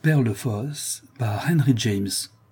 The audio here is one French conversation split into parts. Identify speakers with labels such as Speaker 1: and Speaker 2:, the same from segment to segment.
Speaker 1: Perlefoss par Henry James.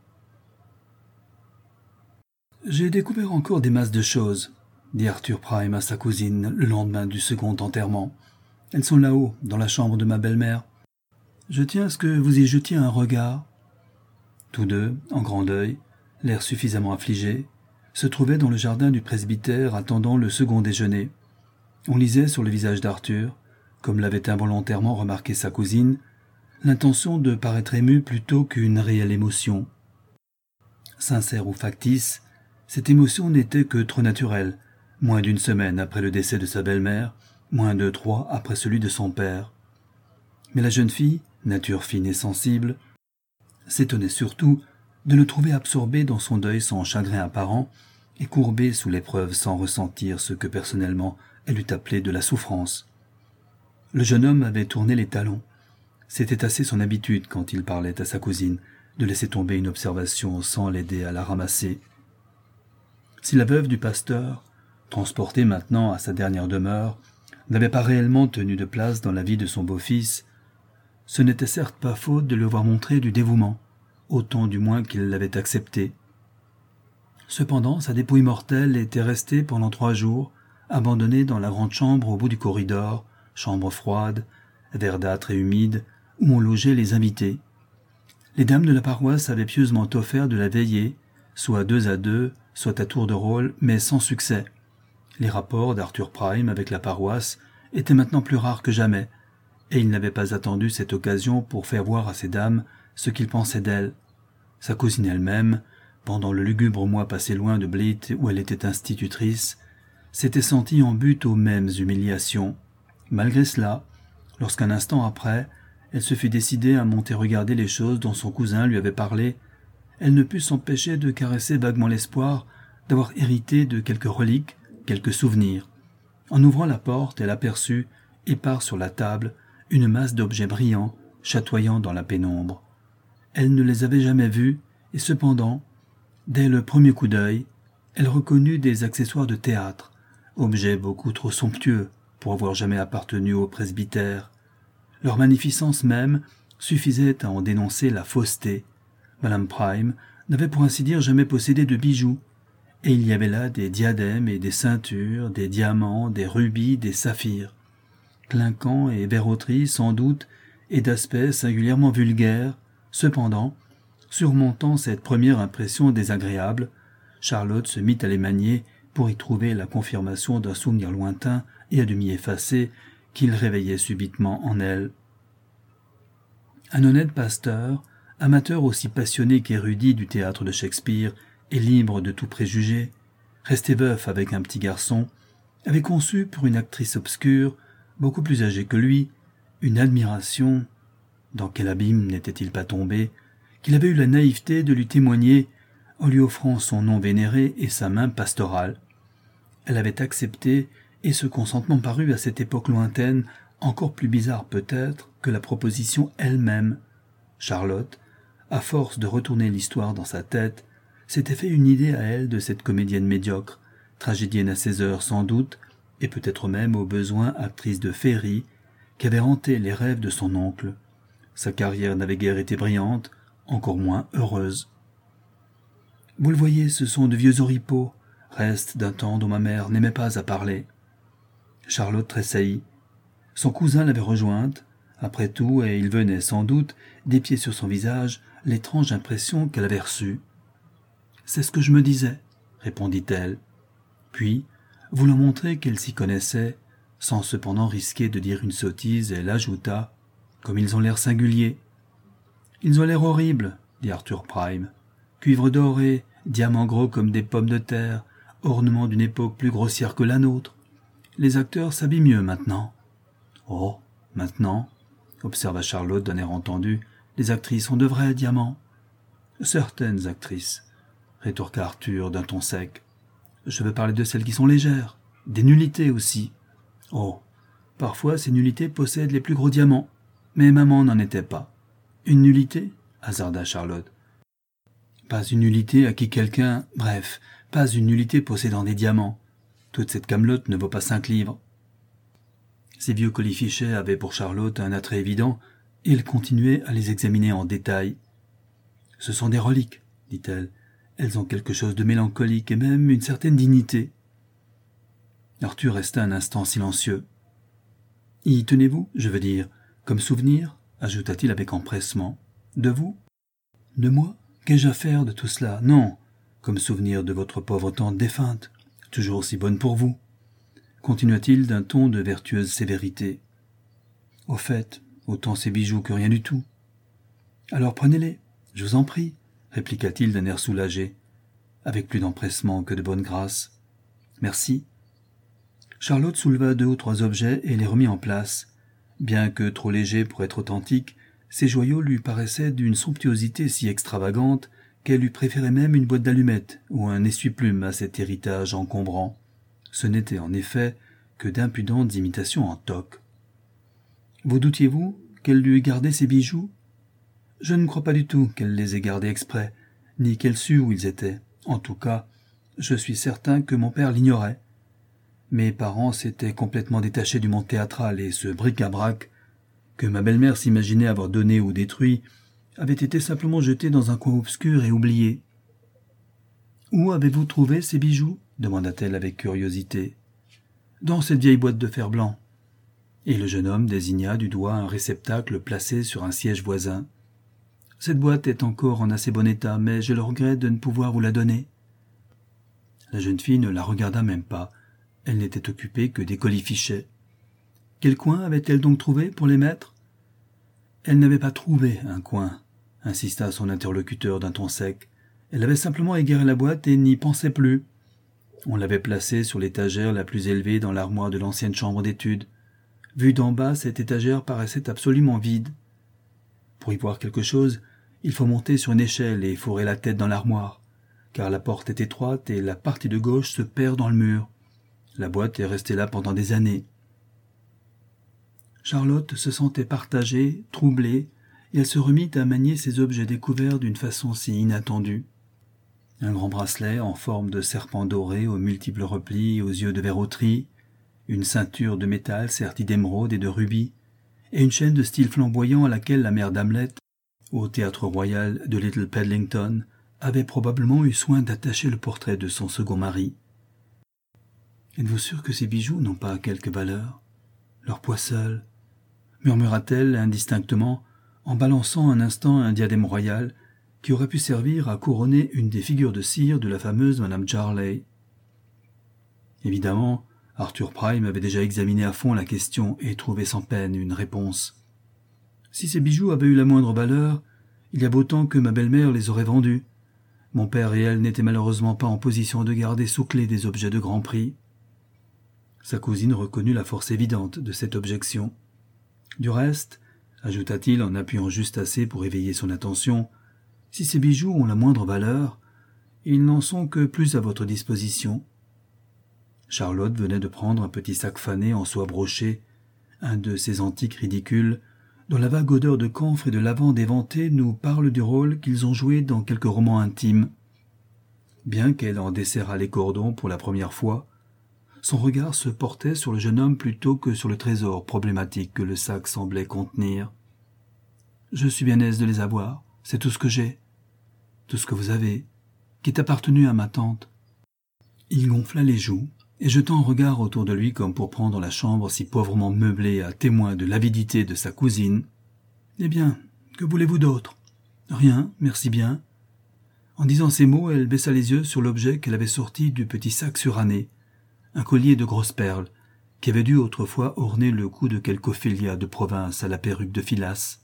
Speaker 1: J'ai découvert encore des masses de choses, dit Arthur Prime à sa cousine le lendemain du second enterrement. Elles sont là-haut, dans la chambre de ma belle-mère. Je tiens à ce que vous y jetiez un regard. Tous deux, en grand deuil, l'air suffisamment affligé, se trouvaient dans le jardin du presbytère attendant le second déjeuner. On lisait sur le visage d'Arthur, comme l'avait involontairement remarqué sa cousine, l'intention de paraître ému plutôt qu'une réelle émotion. Sincère ou factice, cette émotion n'était que trop naturelle, moins d'une semaine après le décès de sa belle-mère, moins de 3 après celui de son père. Mais la jeune fille, nature fine et sensible, s'étonnait surtout de le trouver absorbé dans son deuil sans chagrin apparent et courbé sous l'épreuve sans ressentir ce que personnellement elle eût appelé de la souffrance. Le jeune homme avait tourné les talons. C'était assez son habitude quand il parlait à sa cousine de laisser tomber une observation sans l'aider à la ramasser. Si la veuve du pasteur, transportée maintenant à sa dernière demeure, n'avait pas réellement tenu de place dans la vie de son beau-fils, ce n'était certes pas faute de lui avoir montré du dévouement, autant du moins qu'il l'avait accepté. Cependant, sa dépouille mortelle était restée pendant 3 jours, abandonnée dans la grande chambre au bout du corridor, chambre froide, verdâtre et humide, où on logeait les invités. Les dames de la paroisse avaient pieusement offert de la veiller, soit 2 à 2, soit à tour de rôle, mais sans succès. Les rapports d'Arthur Prime avec la paroisse étaient maintenant plus rares que jamais, et il n'avait pas attendu cette occasion pour faire voir à ces dames ce qu'il pensait d'elles. Sa cousine elle-même, pendant le lugubre mois passé loin de Blyth où elle était institutrice, s'était sentie en butte aux mêmes humiliations. Malgré cela, lorsqu'un instant après, elle se fut décidée à monter regarder les choses dont son cousin lui avait parlé, elle ne put s'empêcher de caresser vaguement l'espoir d'avoir hérité de quelques reliques, quelques souvenirs. En ouvrant la porte, elle aperçut, épars sur la table, une masse d'objets brillants, chatoyant dans la pénombre. Elle ne les avait jamais vus, et cependant, dès le premier coup d'œil, elle reconnut des accessoires de théâtre, objets beaucoup trop somptueux pour avoir jamais appartenu au presbytère. Leur magnificence même suffisait à en dénoncer la fausseté. Madame Prime n'avait pour ainsi dire jamais possédé de bijoux, et il y avait là des diadèmes et des ceintures, des diamants, des rubis, des saphirs. Clinquants et verroteries sans doute, et d'aspect singulièrement vulgaire, cependant, surmontant cette première impression désagréable, Charlotte se mit à les manier pour y trouver la confirmation d'un souvenir lointain et à demi effacé qu'il réveillait subitement en elle. Un honnête pasteur, amateur aussi passionné qu'érudit du théâtre de Shakespeare et libre de tout préjugé, resté veuf avec un petit garçon, avait conçu pour une actrice obscure, beaucoup plus âgée que lui, une admiration, dans quel abîme n'était-il pas tombé, qu'il avait eu la naïveté de lui témoigner en lui offrant son nom vénéré et sa main pastorale. Elle avait accepté, et ce consentement parut à cette époque lointaine encore plus bizarre peut-être que la proposition elle-même. Charlotte, à force de retourner l'histoire dans sa tête, s'était fait une idée à elle de cette comédienne médiocre, tragédienne à ses heures sans doute, et peut-être même au besoin actrice de féerie, qui avait hanté les rêves de son oncle. Sa carrière n'avait guère été brillante, encore moins heureuse. Vous le voyez, ce sont de vieux oripeaux, restes d'un temps dont ma mère n'aimait pas à parler. Charlotte tressaillit. Son cousin l'avait rejointe, après tout, et il venait sans doute d'épier sur son visage l'étrange impression qu'elle avait reçue. « C'est ce que je me disais, » répondit-elle. Puis, voulant montrer qu'elle s'y connaissait, sans cependant risquer de dire une sottise, elle ajouta « Comme ils ont l'air singuliers. »« Ils ont l'air horribles, » dit Arthur Prime. « Cuivre doré, diamants gros comme des pommes de terre, ornements d'une époque plus grossière que la nôtre. Les acteurs s'habillent mieux maintenant. »« Oh, maintenant, » observa Charlotte d'un air entendu, « les actrices ont de vrais diamants. »« Certaines actrices, » rétorqua Arthur d'un ton sec. « Je veux parler de celles qui sont légères, des nullités aussi. »« Oh, parfois ces nullités possèdent les plus gros diamants, mais maman n'en était pas. »« Une nullité ?» hasarda Charlotte. « Pas une nullité à qui quelqu'un... Bref, pas une nullité possédant des diamants. Toute cette camelote ne vaut pas 5 livres. » Ces vieux colifichets avaient pour Charlotte un attrait évident, Il continuait à les examiner en détail. « Ce sont des reliques, dit-elle. Elles ont quelque chose de mélancolique et même une certaine dignité. » Arthur resta un instant silencieux. « Y tenez-vous, je veux dire, comme souvenir ?» ajouta-t-il avec empressement. « De vous ?»« De moi ? Qu'ai-je à faire de tout cela ? Non, comme souvenir de votre pauvre tante défunte, toujours si bonne pour vous. » Continua-t-il d'un ton de vertueuse sévérité. « Au fait, autant ces bijoux que rien du tout. »« Alors prenez-les, je vous en prie, » répliqua-t-il d'un air soulagé, avec plus d'empressement que de bonne grâce. « Merci. » Charlotte souleva 2 ou 3 objets et les remit en place. Bien que trop légers pour être authentiques, ces joyaux lui paraissaient d'une somptuosité si extravagante qu'elle eût préféré même une boîte d'allumettes ou un essuie-plume à cet héritage encombrant. Ce n'était en effet que d'impudentes imitations en toc. « Vous doutiez-vous qu'elle eût gardé ces bijoux ? Je ne crois pas du tout qu'elle les ait gardés exprès, ni qu'elle sût où ils étaient. En tout cas, je suis certain que mon père l'ignorait. Mes parents s'étaient complètement détachés du monde théâtral et ce bric-à-brac, que ma belle-mère s'imaginait avoir donné ou détruit, avait été simplement jeté dans un coin obscur et oublié. « Où avez-vous trouvé ces bijoux ?» demanda-t-elle avec curiosité. « Dans cette vieille boîte de fer blanc. » Et le jeune homme désigna du doigt un réceptacle placé sur un siège voisin. « Cette boîte est encore en assez bon état, mais j'ai le regret de ne pouvoir vous la donner. » La jeune fille ne la regarda même pas. Elle n'était occupée que des colifichets. Quel coin avait-elle donc trouvé pour les mettre ? Elle n'avait pas trouvé un coin, insista son interlocuteur d'un ton sec. Elle avait simplement égaré la boîte et n'y pensait plus. On l'avait placée sur l'étagère la plus élevée dans l'armoire de l'ancienne chambre d'études. Vue d'en bas, cette étagère paraissait absolument vide. Pour y voir quelque chose, il faut monter sur une échelle et fourrer la tête dans l'armoire, car la porte est étroite et la partie de gauche se perd dans le mur. La boîte est restée là pendant des années. Charlotte se sentait partagée, troublée, et elle se remit à manier ces objets découverts d'une façon si inattendue. Un grand bracelet en forme de serpent doré aux multiples replis et aux yeux de verroterie, une ceinture de métal sertie d'émeraude et de rubis, et une chaîne de style flamboyant à laquelle la mère d'Hamlet, au théâtre royal de Little Pedlington, avait probablement eu soin d'attacher le portrait de son second mari. « Êtes-vous sûr que ces bijoux n'ont pas quelque valeur ? Leur poids seul ?» murmura-t-elle indistinctement, en balançant un instant un diadème royal qui aurait pu servir à couronner une des figures de cire de la fameuse Madame Jarley. Évidemment, Arthur Prime avait déjà examiné à fond la question et trouvé sans peine une réponse. Si ces bijoux avaient eu la moindre valeur, il y a beau temps que ma belle-mère les aurait vendus. Mon père et elle n'étaient malheureusement pas en position de garder sous clé des objets de grand prix. Sa cousine reconnut la force évidente de cette objection. Du reste, ajouta-t-il en appuyant juste assez pour éveiller son attention, si ces bijoux ont la moindre valeur, ils n'en sont que plus à votre disposition. Charlotte venait de prendre un petit sac fané en soie brochée, un de ces antiques ridicules, dont la vague odeur de camphre et de lavande éventée nous parle du rôle qu'ils ont joué dans quelques romans intimes. Bien qu'elle en desserrât les cordons pour la première fois, son regard se portait sur le jeune homme plutôt que sur le trésor problématique que le sac semblait contenir. « Je suis bien aise de les avoir, c'est tout ce que j'ai, tout ce que vous avez, qui est appartenu à ma tante. » Il gonfla les joues, et jetant un regard autour de lui comme pour prendre la chambre si pauvrement meublée à témoin de l'avidité de sa cousine. « Eh bien, que voulez-vous d'autre ? Rien, merci bien. » En disant ces mots, elle baissa les yeux sur l'objet qu'elle avait sorti du petit sac suranné, un collier de grosses perles, qui avait dû autrefois orner le cou de quelque Ophélia de province à la perruque de filasse.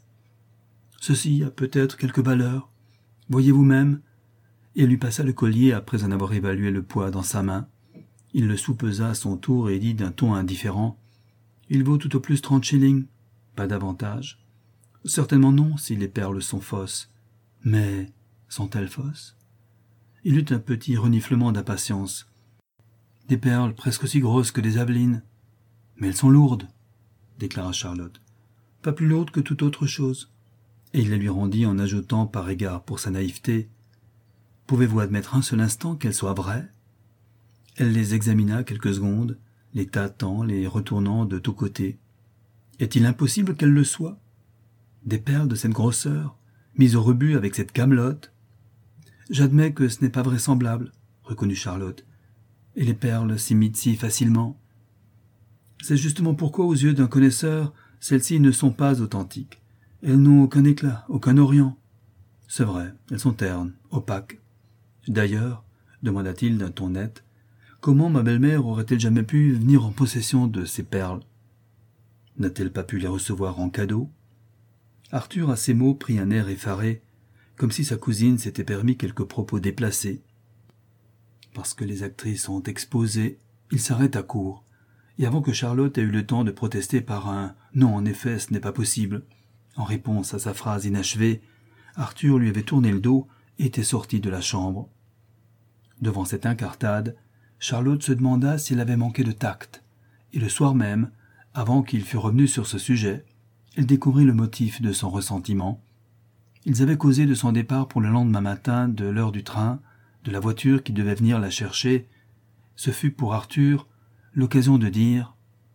Speaker 1: « Ceci a peut-être quelque valeur, voyez vous-même. » Et elle lui passa le collier après en avoir évalué le poids dans sa main. Il le soupesa à son tour et dit d'un ton indifférent. « Il vaut tout au plus 30 shillings, pas davantage. »« Certainement non, si les perles sont fausses. »« Mais sont-elles fausses ?» Il eut un petit reniflement d'impatience. « Des perles presque aussi grosses que des avelines. »« Mais elles sont lourdes, » déclara Charlotte. « Pas plus lourdes que toute autre chose. » Et il la lui rendit en ajoutant par égard pour sa naïveté. « Pouvez-vous admettre un seul instant qu'elles soient vraies ?» Elle les examina quelques secondes, les tâtant, les retournant de tous côtés. « Est-il impossible qu'elles le soient ?» Des perles de cette grosseur, mises au rebut avec cette camelote. J'admets que ce n'est pas vraisemblable, reconnut Charlotte. Et les perles s'imitent si facilement. C'est justement pourquoi, aux yeux d'un connaisseur, celles-ci ne sont pas authentiques. Elles n'ont aucun éclat, aucun orient. C'est vrai, elles sont ternes, opaques. D'ailleurs, demanda-t-il d'un ton net, comment ma belle-mère aurait-elle jamais pu venir en possession de ces perles? N'a-t-elle pas pu les recevoir en cadeau? Arthur, à ces mots, prit un air effaré, comme si sa cousine s'était permis quelques propos déplacés. Parce que les actrices sont exposées, il s'arrête à court, et avant que Charlotte ait eu le temps de protester par un « Non, en effet, ce n'est pas possible », en réponse à sa phrase inachevée, Arthur lui avait tourné le dos et était sorti de la chambre. Devant cette incartade, Charlotte se demanda si elle avait manqué de tact, et le soir même, avant qu'il fût revenu sur ce sujet, elle découvrit le motif de son ressentiment. Ils avaient causé de son départ pour le lendemain matin, de l'heure du train, de la voiture qui devait venir la chercher. Ce fut pour Arthur l'occasion de dire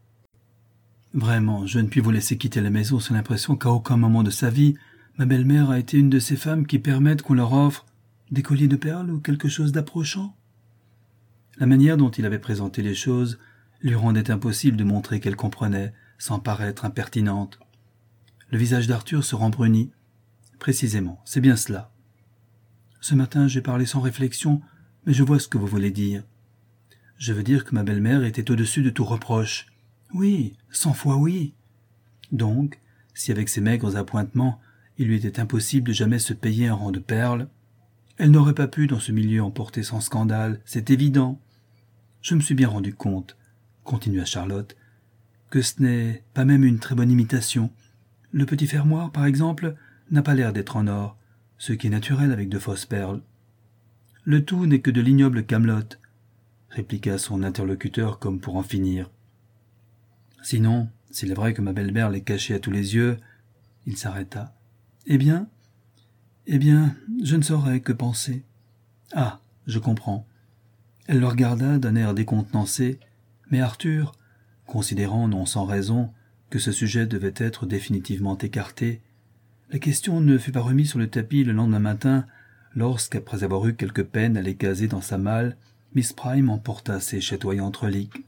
Speaker 1: « Vraiment, je ne puis vous laisser quitter la maison sans l'impression qu'à aucun moment de sa vie, ma belle-mère a été une de ces femmes qui permettent qu'on leur offre des colliers de perles ou quelque chose d'approchant. » La manière dont il avait présenté les choses lui rendait impossible de montrer qu'elle comprenait, sans paraître impertinente. Le visage d'Arthur se rembrunit. Précisément, c'est bien cela. Ce matin, j'ai parlé sans réflexion, mais je vois ce que vous voulez dire. Je veux dire que ma belle-mère était au-dessus de tout reproche. Oui, 100 fois oui. Donc, si avec ses maigres appointements, il lui était impossible de jamais se payer un rang de perles, elle n'aurait pas pu dans ce milieu emporter sans scandale, c'est évident. Je me suis bien rendu compte, continua Charlotte, que ce n'est pas même une très bonne imitation. Le petit fermoir, par exemple, n'a pas l'air d'être en or, ce qui est naturel avec de fausses perles. Le tout n'est que de l'ignoble camelote, répliqua son interlocuteur comme pour en finir. Sinon, s'il est vrai que ma belle-mère l'est cachée à tous les yeux, il s'arrêta. Eh bien, je ne saurais que penser. Ah, je comprends. Elle le regarda d'un air décontenancé, mais Arthur, considérant non sans raison que ce sujet devait être définitivement écarté, la question ne fut pas remise sur le tapis le lendemain matin, lorsqu'après avoir eu quelque peine à les caser dans sa malle, Miss Prime emporta ses chatoyantes reliques.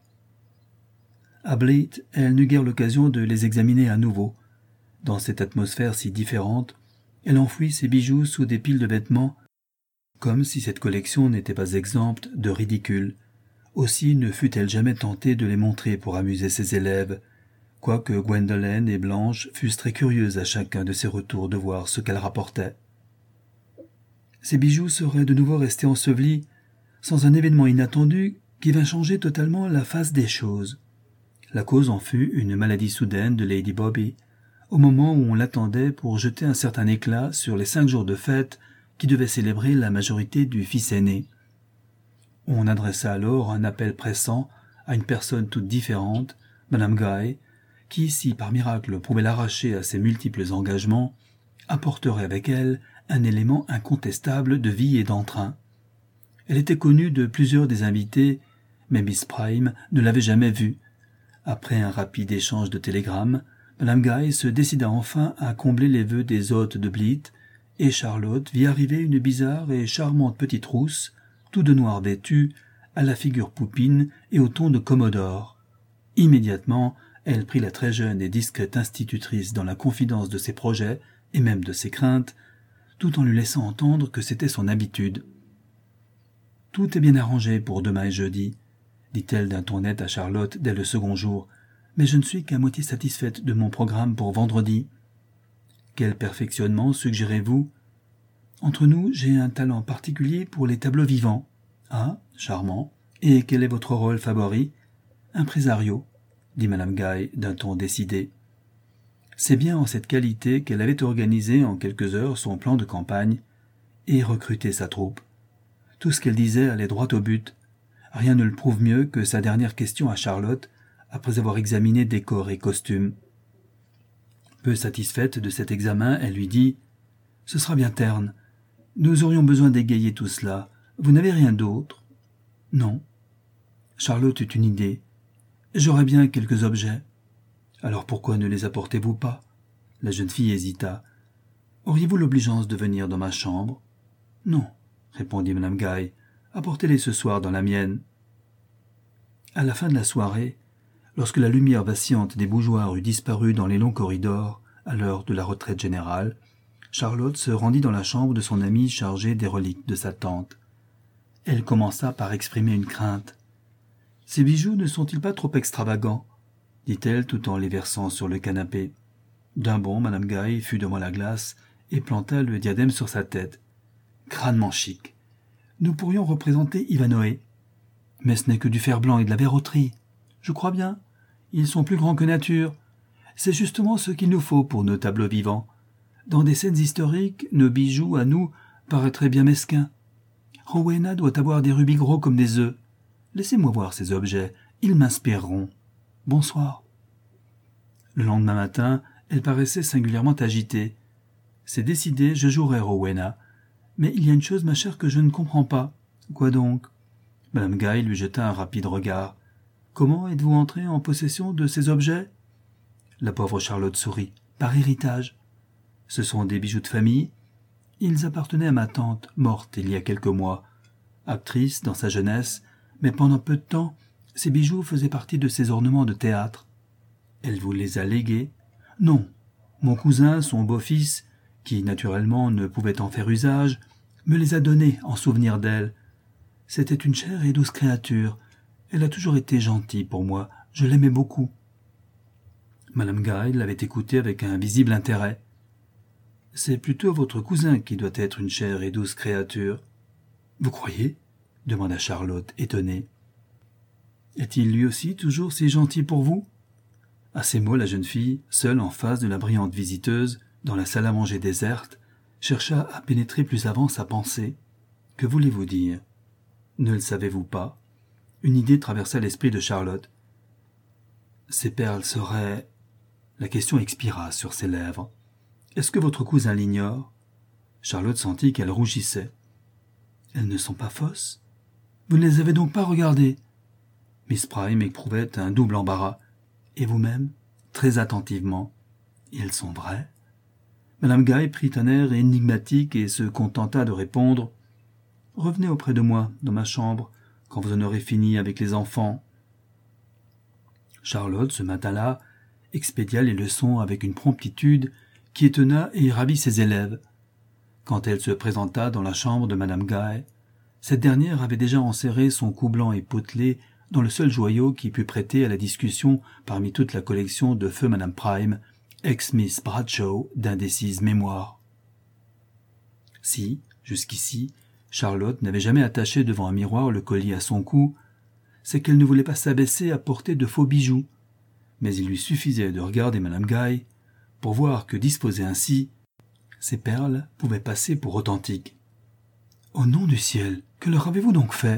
Speaker 1: À Bleat, elle n'eut guère l'occasion de les examiner à nouveau. Dans cette atmosphère si différente, elle enfouit ses bijoux sous des piles de vêtements, comme si cette collection n'était pas exempte de ridicule. Aussi ne fut-elle jamais tentée de les montrer pour amuser ses élèves, quoique Gwendolen et Blanche fussent très curieuses à chacun de ses retours de voir ce qu'elle rapportait. Ces bijoux seraient de nouveau restés ensevelis, sans un événement inattendu qui vint changer totalement la face des choses. La cause en fut une maladie soudaine de Lady Bobby, au moment où on l'attendait pour jeter un certain éclat sur les 5 jours de fête qui devaient célébrer la majorité du fils aîné. On adressa alors un appel pressant à une personne toute différente, Madame Guy, qui, si par miracle pouvait l'arracher à ses multiples engagements, apporterait avec elle un élément incontestable de vie et d'entrain. Elle était connue de plusieurs des invités, mais Miss Prime ne l'avait jamais vue. Après un rapide échange de télégrammes, Madame Guy se décida enfin à combler les vœux des hôtes de Bleat, et Charlotte vit arriver une bizarre et charmante petite rousse, tout de noir vêtue, à la figure poupine et au ton de Commodore. Immédiatement, elle prit la très jeune et discrète institutrice dans la confidence de ses projets et même de ses craintes, tout en lui laissant entendre que c'était son habitude. « Tout est bien arrangé pour demain et jeudi, » dit-elle d'un ton net à Charlotte dès le second jour, « mais je ne suis qu'à moitié satisfaite de mon programme pour vendredi. » « Quel perfectionnement suggérez-vous ? » ?»« Entre nous, j'ai un talent particulier pour les tableaux vivants. »« Ah, charmant. Et quel est votre rôle favori ? » ?»« Impresario, » dit Madame Guy d'un ton décidé. C'est bien en cette qualité qu'elle avait organisé en quelques heures son plan de campagne et recruté sa troupe. Tout ce qu'elle disait allait droit au but. Rien ne le prouve mieux que sa dernière question à Charlotte, après avoir examiné décors et costumes. Peu satisfaite de cet examen, elle lui dit « Ce sera bien terne. Nous aurions besoin d'égayer tout cela. Vous n'avez rien d'autre ?»« Non. » Charlotte eut une idée. « J'aurais bien quelques objets. »« Alors pourquoi ne les apportez-vous pas ? La jeune fille hésita. « Auriez-vous l'obligeance de venir dans ma chambre ?»« Non, » répondit madame Guy. « Apportez-les ce soir dans la mienne. » À la fin de la soirée, lorsque la lumière vacillante des bougeoirs eut disparu dans les longs corridors, à l'heure de la retraite générale, Charlotte se rendit dans la chambre de son amie chargée des reliques de sa tante. Elle commença par exprimer une crainte. « Ces bijoux ne sont-ils pas trop extravagants ?» dit-elle tout en les versant sur le canapé. D'un bond, madame Guy fut devant la glace et planta le diadème sur sa tête. « Crânement chic. Nous pourrions représenter Ivanhoé. Mais ce n'est que du fer blanc et de la verroterie. Je crois bien. Ils sont plus grands que nature. C'est justement ce qu'il nous faut pour nos tableaux vivants. Dans des scènes historiques, nos bijoux, à nous, paraîtraient bien mesquins. Rowena doit avoir des rubis gros comme des œufs. Laissez-moi voir ces objets. Ils m'inspireront. Bonsoir. » Le lendemain matin, elle paraissait singulièrement agitée. « C'est décidé, je jouerai Rowena. Mais il y a une chose, ma chère, que je ne comprends pas. »« Quoi donc ?» Madame Guy lui jeta un rapide regard. « Comment êtes-vous entrée en possession de ces objets ?» La pauvre Charlotte sourit. « Par héritage. Ce sont des bijoux de famille. Ils appartenaient à ma tante, morte il y a quelques mois. Actrice dans sa jeunesse, mais pendant peu de temps, ces bijoux faisaient partie de ses ornements de théâtre. Elle vous les a légués ? Non. Mon cousin, son beau-fils, qui naturellement ne pouvait en faire usage, me les a donnés en souvenir d'elle. C'était une chère et douce créature. Elle a toujours été gentille pour moi. Je l'aimais beaucoup. » Madame Guy l'avait écouté avec un visible intérêt. « C'est plutôt votre cousin qui doit être une chère et douce créature. »« Vous croyez ?» demanda Charlotte, étonnée. « Est-il lui aussi toujours si gentil pour vous ?» À ces mots, la jeune fille, seule en face de la brillante visiteuse, dans la salle à manger déserte, chercha à pénétrer plus avant sa pensée. « Que voulez-vous dire ? Ne le savez-vous pas ?» Une idée traversa l'esprit de Charlotte. « Ces perles seraient... » La question expira sur ses lèvres. « Est-ce que votre cousin l'ignore ?» Charlotte sentit qu'elle rougissait. « Elles ne sont pas fausses ? Vous ne les avez donc pas regardées ?» Miss Prime éprouvait un double embarras. « Et vous-même ?» Très attentivement. « Elles sont vraies ?» Madame Guy prit un air énigmatique et se contenta de répondre « Revenez auprès de moi, dans ma chambre, quand vous en aurez fini avec les enfants. » Charlotte, ce matin-là, expédia les leçons avec une promptitude qui étonna et ravit ses élèves. Quand elle se présenta dans la chambre de madame Guy, cette dernière avait déjà enserré son cou blanc et potelé dans le seul joyau qui put prêter à la discussion parmi toute la collection de feu madame Prime, ex-Miss Bradshaw d'indécise mémoire. Si, jusqu'ici, Charlotte n'avait jamais attaché devant un miroir le collier à son cou, c'est qu'elle ne voulait pas s'abaisser à porter de faux bijoux, mais il lui suffisait de regarder madame Guy pour voir que disposées ainsi, ces perles pouvaient passer pour authentiques. « Au nom du ciel, que leur avez-vous donc fait ?»«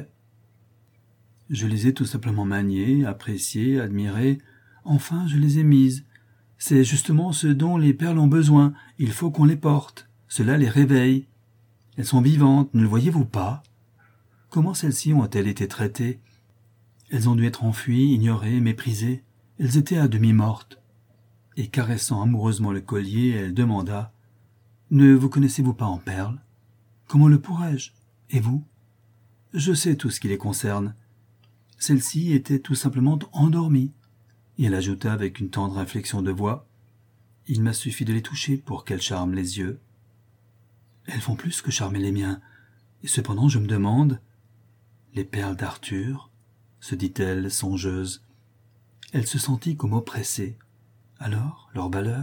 Speaker 1: Je les ai tout simplement maniées, appréciées, admirées, enfin je les ai mises. C'est justement ce dont les perles ont besoin, il faut qu'on les porte, cela les réveille. Elles sont vivantes, ne le voyez-vous pas ? Comment celles-ci ont-elles été traitées ? Elles ont dû être enfuies, ignorées, méprisées. Elles étaient à demi mortes. » Et caressant amoureusement le collier, elle demanda « Ne vous connaissez-vous pas en perles ? Comment le pourrais-je ? Et vous ? Je sais tout ce qui les concerne. Celle-ci était tout simplement endormie. » Et elle ajouta avec une tendre inflexion de voix « Il m'a suffi de les toucher pour qu'elles charment les yeux. » Elles font plus que charmer les miens. Et cependant, je me demande... Les perles d'Arthur, se dit-elle, songeuse. Elle se sentit comme oppressée. Alors, leur valeur ?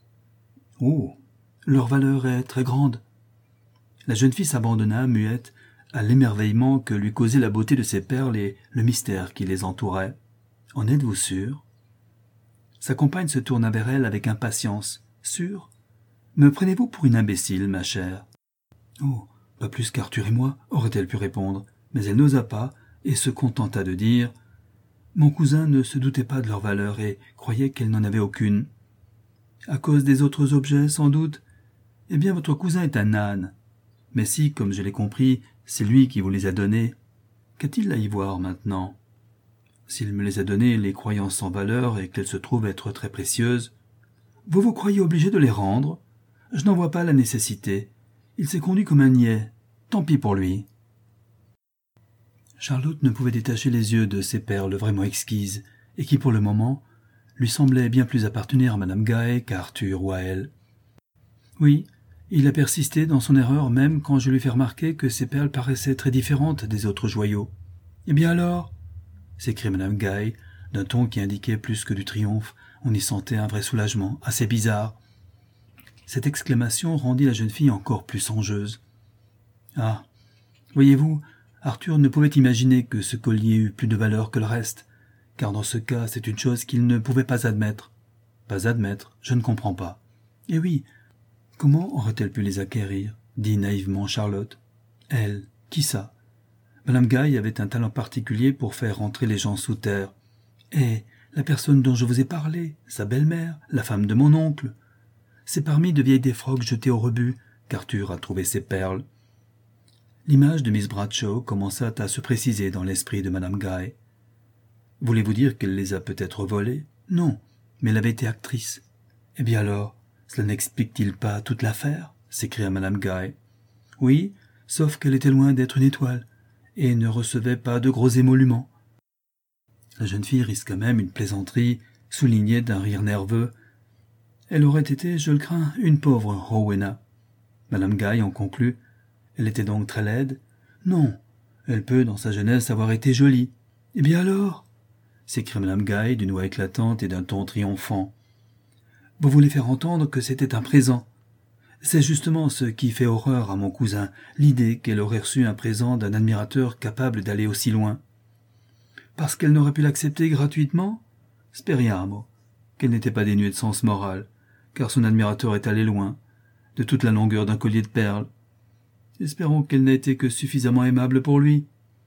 Speaker 1: Oh, leur valeur est très grande. La jeune fille s'abandonna, muette, à l'émerveillement que lui causait la beauté de ces perles et le mystère qui les entourait. En êtes-vous sûre ? Sa compagne se tourna vers elle avec impatience. Sûre ? Me prenez-vous pour une imbécile, ma chère ? Oh, pas plus qu'Arthur et moi, aurait-elle pu répondre, mais elle n'osa pas et se contenta de dire « Mon cousin ne se doutait pas de leur valeur et croyait qu'elle n'en avait aucune. À cause des autres objets, sans doute. Eh bien, votre cousin est un âne. Mais si, comme je l'ai compris, c'est lui qui vous les a donnés, qu'a-t-il à y voir maintenant ? S'il me les a donnés les croyant sans valeur et qu'elles se trouvent être très précieuses, Vous vous croyez obligé de les rendre? Je n'en vois pas la nécessité. Il s'est conduit comme un niais. Tant pis pour lui. » Charlotte ne pouvait détacher les yeux de ces perles vraiment exquises, et qui, pour le moment, lui semblaient bien plus appartenir à Madame Guy qu'à Arthur ou à elle. Oui, il a persisté dans son erreur même quand je lui fais remarquer que ces perles paraissaient très différentes des autres joyaux. « Eh bien alors ?» s'écria Madame Guy, d'un ton qui indiquait plus que du triomphe. On y sentait un vrai soulagement, assez bizarre. Cette exclamation rendit la jeune fille encore plus songeuse. « Ah, voyez-vous, Arthur ne pouvait imaginer que ce collier eût plus de valeur que le reste, car dans ce cas c'est une chose qu'il ne pouvait pas admettre. Pas admettre, je ne comprends pas. Et oui, comment aurait-elle pu les acquérir? Dit naïvement Charlotte. Elle, qui ça? Madame Guy avait un talent particulier pour faire rentrer les gens sous terre. Et la personne dont je vous ai parlé, sa belle-mère, la femme de mon oncle. C'est parmi de vieilles défroques jetées au rebut qu'Arthur a trouvé ces perles. L'image de Miss Bradshaw commença à se préciser dans l'esprit de Madame Guy. Voulez-vous dire qu'elle les a peut-être volées? Non, mais elle avait été actrice. Eh bien alors, cela n'explique-t-il pas toute l'affaire? S'écria Madame Guy. Oui, sauf qu'elle était loin d'être une étoile, et ne recevait pas de gros émoluments. La jeune fille risqua même une plaisanterie, soulignée d'un rire nerveux. Elle aurait été, je le crains, une pauvre Rowena. Madame Guy en conclut. Elle était donc très laide? Non, elle peut, dans sa jeunesse, avoir été jolie. Eh bien alors? S'écria Madame Guy d'une voix éclatante et d'un ton triomphant. Vous voulez faire entendre que c'était un présent. C'est justement ce qui fait horreur à mon cousin, l'idée qu'elle aurait reçu un présent d'un admirateur capable d'aller aussi loin. Parce qu'elle n'aurait pu l'accepter gratuitement? Speriamo, qu'elle n'était pas dénuée de sens moral, car son admirateur est allé loin, de toute la longueur d'un collier de perles. Espérons qu'elle n'a été que suffisamment aimable pour lui.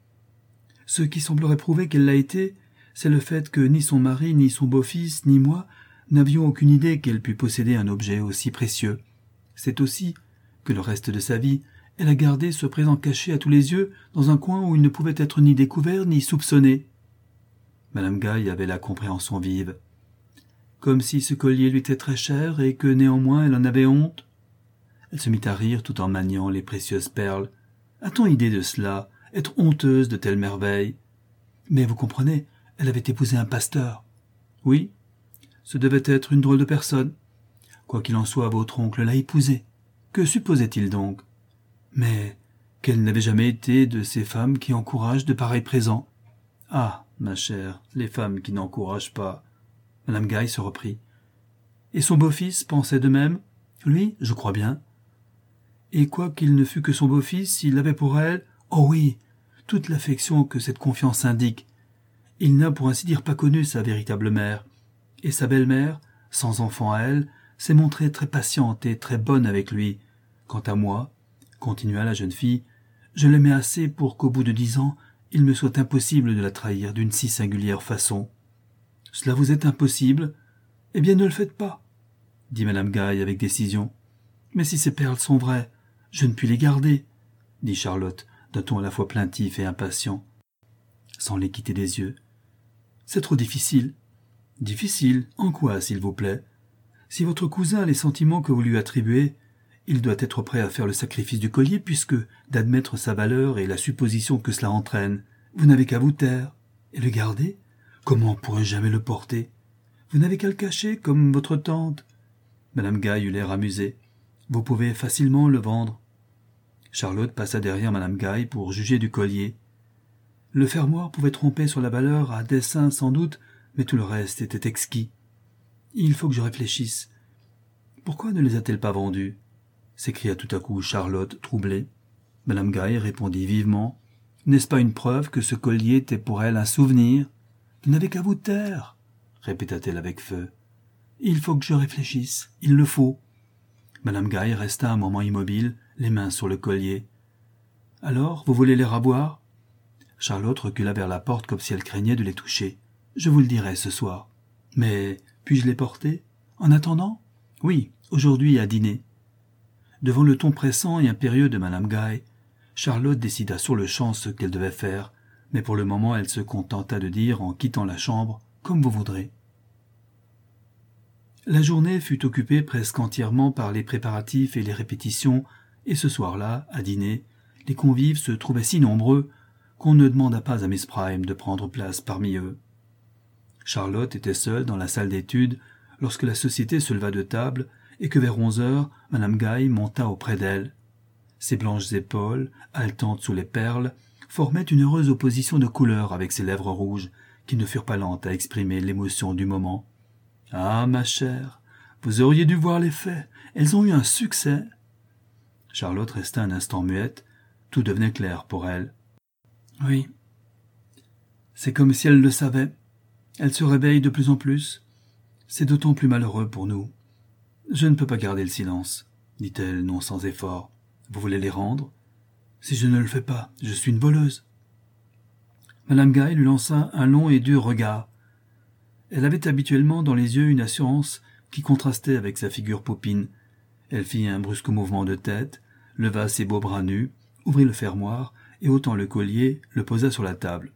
Speaker 1: Ce qui semblerait prouver qu'elle l'a été, c'est le fait que ni son mari, ni son beau-fils, ni moi n'avions aucune idée qu'elle pût posséder un objet aussi précieux. C'est aussi que le reste de sa vie, elle a gardé ce présent caché à tous les yeux dans un coin où il ne pouvait être ni découvert ni soupçonné. Madame Guy avait la compréhension vive. Comme si ce collier lui était très cher et que néanmoins elle en avait honte. Elle se mit à rire tout en maniant les précieuses perles. A-t-on idée de cela, être honteuse de telles merveilles? Mais vous comprenez, elle avait épousé un pasteur. Oui, ce devait être une drôle de personne. Quoi qu'il en soit, votre oncle l'a épousée. Que supposait-il donc? Mais qu'elle n'avait jamais été de ces femmes qui encouragent de pareils présents. Ah, ma chère, les femmes qui n'encouragent pas. Madame Guy se reprit. Et son beau-fils pensait de même? Lui, je crois bien. Et quoiqu'il ne fût que son beau-fils, il avait pour elle, oh oui, toute l'affection que cette confiance indique. Il n'a pour ainsi dire pas connu sa véritable mère. Et sa belle-mère, sans enfant à elle, s'est montrée très patiente et très bonne avec lui. Quant à moi, continua la jeune fille, je l'aimais assez pour qu'au bout de 10 ans, il me soit impossible de la trahir d'une si singulière façon. Cela vous est impossible? Eh bien, ne le faites pas, dit Madame Guy avec décision. Mais si ces perles sont vraies, je ne puis les garder, dit Charlotte, d'un ton à la fois plaintif et impatient, sans les quitter des yeux. C'est trop difficile. Difficile? En quoi, s'il vous plaît? Si votre cousin a les sentiments que vous lui attribuez, il doit être prêt à faire le sacrifice du collier puisque, d'admettre sa valeur et la supposition que cela entraîne, vous n'avez qu'à vous taire. Et le garder? Comment pourrais-je jamais le porter? Vous n'avez qu'à le cacher, comme votre tante. Madame Guy eut l'air amusée. Vous pouvez facilement le vendre. Charlotte passa derrière Madame Guy pour juger du collier. Le fermoir pouvait tromper sur la valeur à dessein sans doute, mais tout le reste était exquis. Il faut que je réfléchisse. Pourquoi ne les a-t-elle pas vendus? S'écria tout à coup Charlotte, troublée. Madame Guy répondit vivement. N'est-ce pas une preuve que ce collier était pour elle un souvenir? Vous n'avez qu'à vous taire, répéta-t-elle avec feu. Il faut que je réfléchisse, il le faut. Madame Guy resta un moment immobile, les mains sur le collier. Alors, vous voulez les ravoir? Charlotte recula vers la porte comme si elle craignait de les toucher. Je vous le dirai ce soir. Mais puis-je les porter? En attendant? Oui, aujourd'hui à dîner. Devant le ton pressant et impérieux de Madame Guy, Charlotte décida sur-le-champ ce qu'elle devait faire, mais pour le moment elle se contenta de dire en quittant la chambre « Comme vous voudrez ». La journée fut occupée presque entièrement par les préparatifs et les répétitions, et ce soir-là, à dîner, les convives se trouvaient si nombreux qu'on ne demanda pas à Miss Prime de prendre place parmi eux. Charlotte était seule dans la salle d'études lorsque la société se leva de table et que vers 11 heures, Madame Guy monta auprès d'elle. Ses blanches épaules, haletantes sous les perles, formaient une heureuse opposition de couleurs avec ses lèvres rouges, qui ne furent pas lentes à exprimer l'émotion du moment. « Ah, ma chère, vous auriez dû voir les faits, elles ont eu un succès !» Charlotte resta un instant muette, tout devenait clair pour elle. « Oui, c'est comme si elle le savait. Elle se réveille de plus en plus. C'est d'autant plus malheureux pour nous. Je ne peux pas garder le silence, dit-elle, non sans effort. Vous voulez les rendre? Si je ne le fais pas, je suis une voleuse. Madame Guy lui lança un long et dur regard. Elle avait habituellement dans les yeux une assurance qui contrastait avec sa figure popine. Elle fit un brusque mouvement de tête, leva ses beaux bras nus, ouvrit le fermoir et ôtant le collier, le posa sur la table.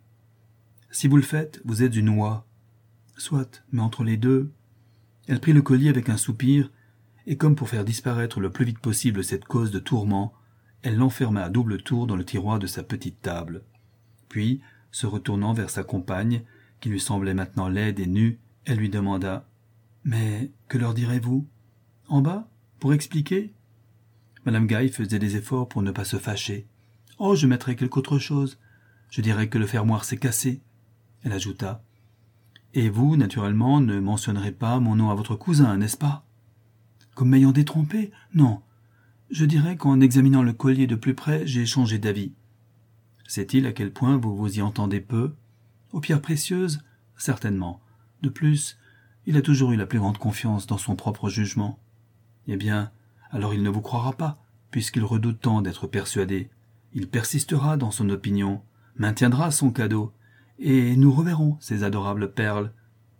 Speaker 1: « Si vous le faites, vous êtes une oie. »« Soit, mais entre les deux... » Elle prit le collier avec un soupir, et comme pour faire disparaître le plus vite possible cette cause de tourment, elle l'enferma à double tour dans le tiroir de sa petite table. Puis, se retournant vers sa compagne, qui lui semblait maintenant laide et nue, elle lui demanda « Mais que leur direz-vous? En bas? Pour expliquer ?» Madame Guy faisait des efforts pour ne pas se fâcher. « Oh, je mettrai quelque autre chose. Je dirai que le fermoir s'est cassé. » Elle ajouta « Et vous, naturellement, ne mentionnerez pas mon nom à votre cousin, n'est-ce pas? » Comme m'ayant détrompé? Non. Je dirais qu'en examinant le collier de plus près, j'ai changé d'avis. Sait-il à quel point vous vous y entendez peu? Aux pierres précieuses? Certainement. De plus, il a toujours eu la plus grande confiance dans son propre jugement. Eh bien, alors il ne vous croira pas, puisqu'il redoute tant d'être persuadé. Il persistera dans son opinion, maintiendra son cadeau, et nous reverrons ces adorables perles.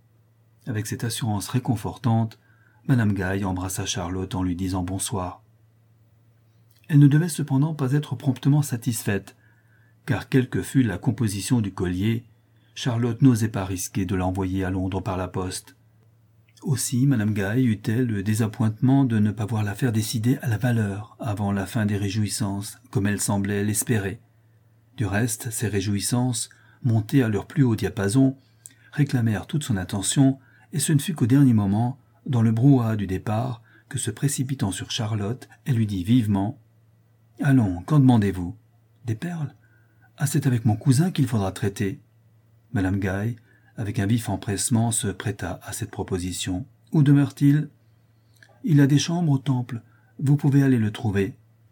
Speaker 1: Avec cette assurance réconfortante, Madame Guy embrassa Charlotte en lui disant bonsoir. Elle ne devait cependant pas être promptement satisfaite, car quelle que fût la composition du collier, Charlotte n'osait pas risquer de l'envoyer à Londres par la poste. Aussi Madame Guy eut-elle le désappointement de ne pas voir l'affaire décidée à la valeur avant la fin des réjouissances, comme elle semblait l'espérer. Du reste, ces réjouissances, montées à leur plus haut diapason, réclamèrent toute son attention, et ce ne fut qu'au dernier moment, dans le brouhaha du départ, que se précipitant sur Charlotte, elle lui dit vivement « Allons, qu'en demandez-vous? Des perles? Ah, c'est avec mon cousin qu'il faudra traiter. » Madame Guy, avec un vif empressement, se prêta à cette proposition. « Où demeure-t-il? »« Il a des chambres au temple. Vous pouvez aller le trouver. »«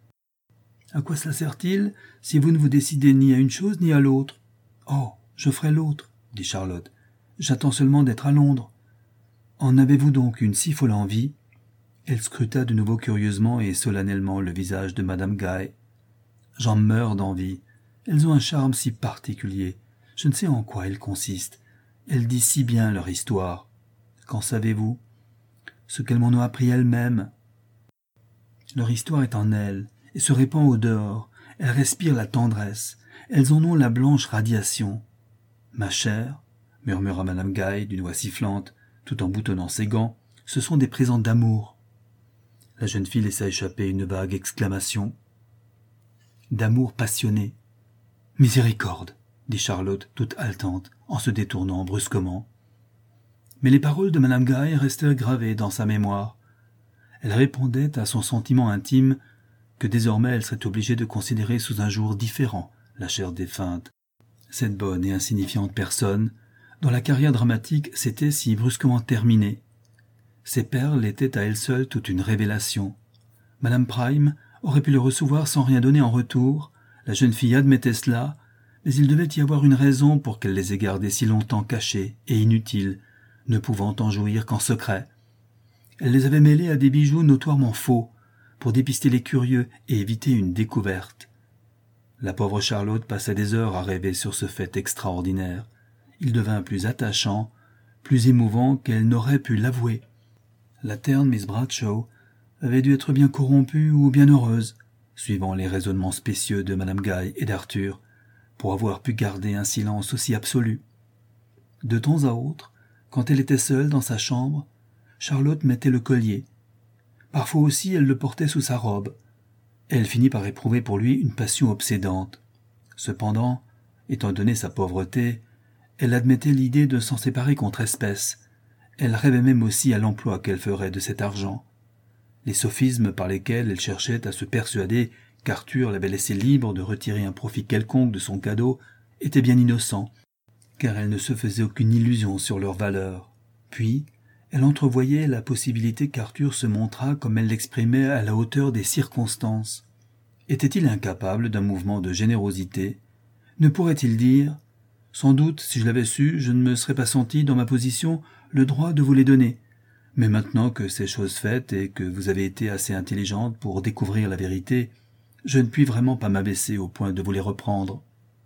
Speaker 1: À quoi cela sert-il si vous ne vous décidez ni à une chose ni à l'autre? »« Oh, je ferai l'autre, » dit Charlotte. « J'attends seulement d'être à Londres. » « En avez-vous donc une si folle envie ?» Elle scruta de nouveau curieusement et solennellement le visage de Madame Guy. « J'en meurs d'envie. Elles ont un charme si particulier. Je ne sais en quoi elles consistent. Elles disent si bien leur histoire. Qu'en savez-vous? Ce qu'elles m'en ont appris elles-mêmes. Leur histoire est en elles et se répand au dehors. Elles respirent la tendresse. Elles en ont la blanche radiation. Ma chère, murmura Madame Guy d'une voix sifflante, tout en boutonnant ses gants, ce sont des présents d'amour. La jeune fille laissa échapper une vague exclamation. D'amour passionné. Miséricorde, dit Charlotte, toute haletante, en se détournant brusquement. Mais les paroles de Madame Guy restèrent gravées dans sa mémoire. Elle répondait à son sentiment intime que désormais elle serait obligée de considérer sous un jour différent la chère défunte, cette bonne et insignifiante personne, dont la carrière dramatique s'était si brusquement terminée. Ces perles étaient à elles seules toute une révélation. Madame Prime aurait pu le recevoir sans rien donner en retour, la jeune fille admettait cela, mais il devait y avoir une raison pour qu'elle les ait gardées si longtemps cachées et inutiles, ne pouvant en jouir qu'en secret. Elle les avait mêlées à des bijoux notoirement faux, pour dépister les curieux et éviter une découverte. La pauvre Charlotte passa des heures à rêver sur ce fait extraordinaire. Il devint plus attachant, plus émouvant qu'elle n'aurait pu l'avouer. La terne Miss Bradshaw avait dû être bien corrompue ou bien heureuse, suivant les raisonnements spécieux de Madame Guy et d'Arthur, pour avoir pu garder un silence aussi absolu. De temps à autre, quand elle était seule dans sa chambre, Charlotte mettait le collier. Parfois aussi elle le portait sous sa robe. Elle finit par éprouver pour lui une passion obsédante. Cependant, étant donné sa pauvreté, elle admettait l'idée de s'en séparer contre espèce. Elle rêvait même aussi à l'emploi qu'elle ferait de cet argent. Les sophismes par lesquels elle cherchait à se persuader qu'Arthur l'avait laissé libre de retirer un profit quelconque de son cadeau étaient bien innocents, car elle ne se faisait aucune illusion sur leur valeur. Puis, elle entrevoyait la possibilité qu'Arthur se montrât comme elle l'exprimait à la hauteur des circonstances. Était-il incapable d'un mouvement de générosité? Ne pourrait-il dire « Sans doute, si je l'avais su, je ne me serais pas senti, dans ma position, le droit de vous les donner. Mais maintenant que c'est chose faite et que vous avez été assez intelligente pour découvrir la vérité, je ne puis vraiment pas m'abaisser au point de vous les reprendre. »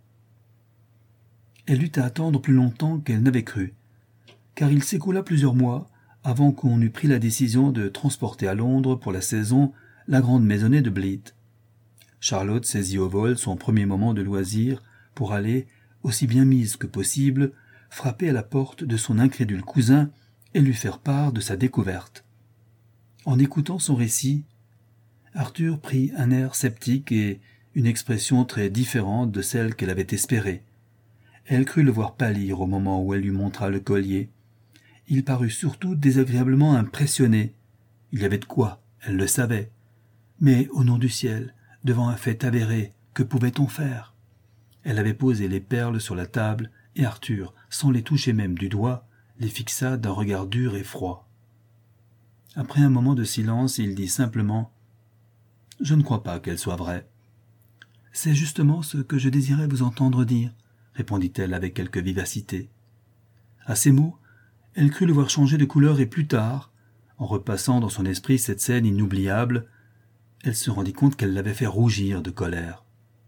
Speaker 1: Elle eut à attendre plus longtemps qu'elle n'avait cru, car il s'écoula plusieurs mois avant qu'on eût pris la décision de transporter à Londres pour la saison la grande maisonnée de Bleat. Charlotte saisit au vol son premier moment de loisir pour aller, aussi bien mise que possible, frapper à la porte de son incrédule cousin et lui faire part de sa découverte. En écoutant son récit, Arthur prit un air sceptique et une expression très différente de celle qu'elle avait espérée. Elle crut le voir pâlir au moment où elle lui montra le collier. Il parut surtout désagréablement impressionné. Il y avait de quoi, elle le savait. Mais, au nom du ciel, devant un fait avéré, que pouvait-on faire? Elle avait posé les perles sur la table, et Arthur, sans les toucher même du doigt, les fixa d'un regard dur et froid. Après un moment de silence, il dit simplement « Je ne crois pas qu'elle soit vraie. »« C'est justement ce que je désirais vous entendre dire, » répondit-elle avec quelque vivacité. À ces mots, elle crut le voir changer de couleur et plus tard, en repassant dans son esprit cette scène inoubliable, elle se rendit compte qu'elle l'avait fait rougir de colère.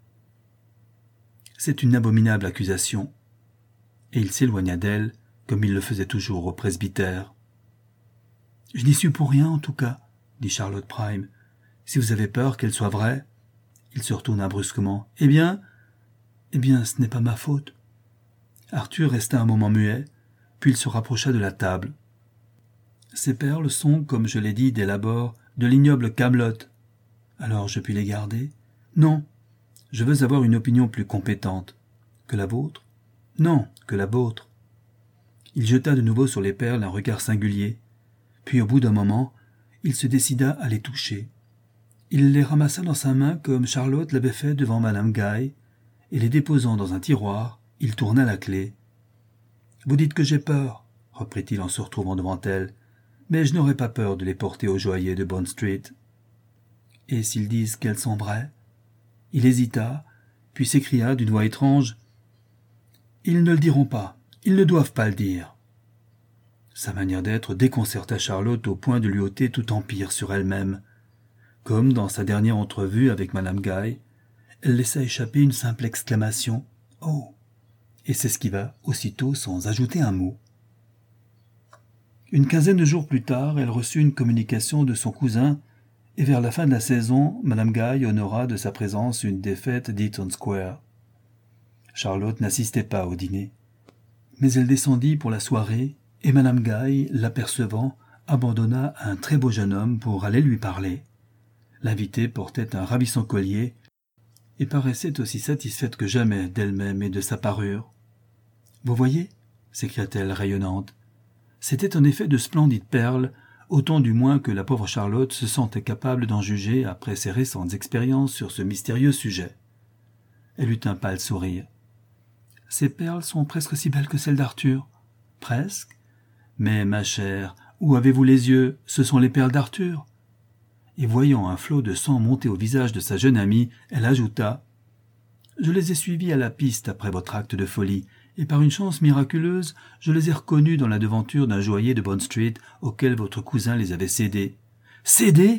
Speaker 1: C'est une abominable accusation, et il s'éloigna d'elle comme il le faisait toujours au presbytère. « Je n'y suis pour rien en tout cas, » dit Charlotte Prime. « Si vous avez peur qu'elle soit vraie… » Il se retourna brusquement. « Eh bien, ce n'est pas ma faute. » Arthur resta un moment muet, puis il se rapprocha de la table. « Ces perles sont, comme je l'ai dit dès l'abord, de l'ignoble Camelot. Alors je puis les garder? Non. Je veux avoir une opinion plus compétente. Que la vôtre? Non, que la vôtre. » Il jeta de nouveau sur les perles un regard singulier. Puis au bout d'un moment, il se décida à les toucher. Il les ramassa dans sa main comme Charlotte l'avait fait devant Madame Guy, et les déposant dans un tiroir, il tourna la clé. « Vous dites que j'ai peur, » reprit-il en se retrouvant devant elle, « mais je n'aurais pas peur de les porter au joaillier de Bond Street. » « Et s'ils disent qu'elles sont vraies ?» Il hésita, puis s'écria d'une voix étrange, « Ils ne le diront pas, ils ne doivent pas le dire. » Sa manière d'être déconcerta Charlotte au point de lui ôter tout empire sur elle-même. Comme dans sa dernière entrevue avec Madame Guy, elle laissa échapper une simple exclamation « Oh !» et s'esquiva aussitôt sans ajouter un mot. Une quinzaine de jours plus tard, elle reçut une communication de son cousin, et vers la fin de la saison, Madame Guy honora de sa présence une des fêtes d'Eaton Square. Charlotte n'assistait pas au dîner, mais elle descendit pour la soirée, et Madame Guy, l'apercevant, abandonna un très beau jeune homme pour aller lui parler. L'invitée portait un ravissant collier et paraissait aussi satisfaite que jamais d'elle-même et de sa parure. « Vous voyez » s'écria-t-elle rayonnante. C'étaient en effet de splendides perles, autant du moins que la pauvre Charlotte se sentait capable d'en juger après ses récentes expériences sur ce mystérieux sujet. Elle eut un pâle sourire. « Ces perles sont presque aussi belles que celles d'Arthur. »« Presque. Mais, ma chère, où avez-vous les yeux? Ce sont les perles d'Arthur. » Et voyant un flot de sang monter au visage de sa jeune amie, elle ajouta « Je les ai suivis à la piste après votre acte de folie, et par une chance miraculeuse, je les ai reconnus dans la devanture d'un joaillier de Bond Street auquel votre cousin les avait cédés. »« Cédés »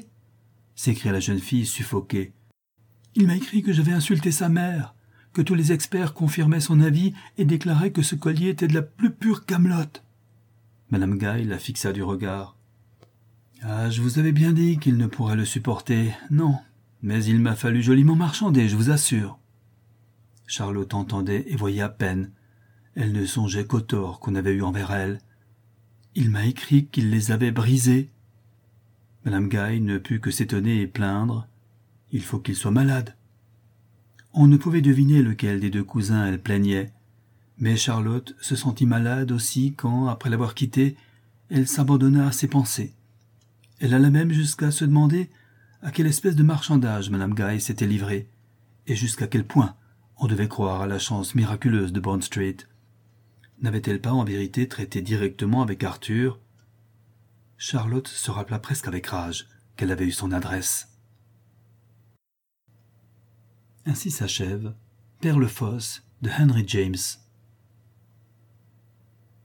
Speaker 1: s'écria la jeune fille suffoquée. « Il m'a écrit que j'avais insulté sa mère, que tous les experts confirmaient son avis et déclaraient que ce collier était de la plus pure camelote. » Madame Guy la fixa du regard. « Ah, je vous avais bien dit qu'il ne pourrait le supporter. Non, mais il m'a fallu joliment marchander, je vous assure. » Charlotte entendait et voyait à peine. Elle ne songeait qu'au tort qu'on avait eu envers elle. Il m'a écrit qu'il les avait brisés. Madame Guy ne put que s'étonner et plaindre. Il faut qu'il soit malade. On ne pouvait deviner lequel des deux cousins elle plaignait, mais Charlotte se sentit malade aussi quand, après l'avoir quitté, elle s'abandonna à ses pensées. Elle alla même jusqu'à se demander à quelle espèce de marchandage Madame Guy s'était livrée, et jusqu'à quel point on devait croire à la chance miraculeuse de Bond Street. N'avait-elle pas en vérité traité directement avec Arthur? Charlotte se rappela presque avec rage qu'elle avait eu son adresse. Ainsi s'achève Père le Fosse de Henry James.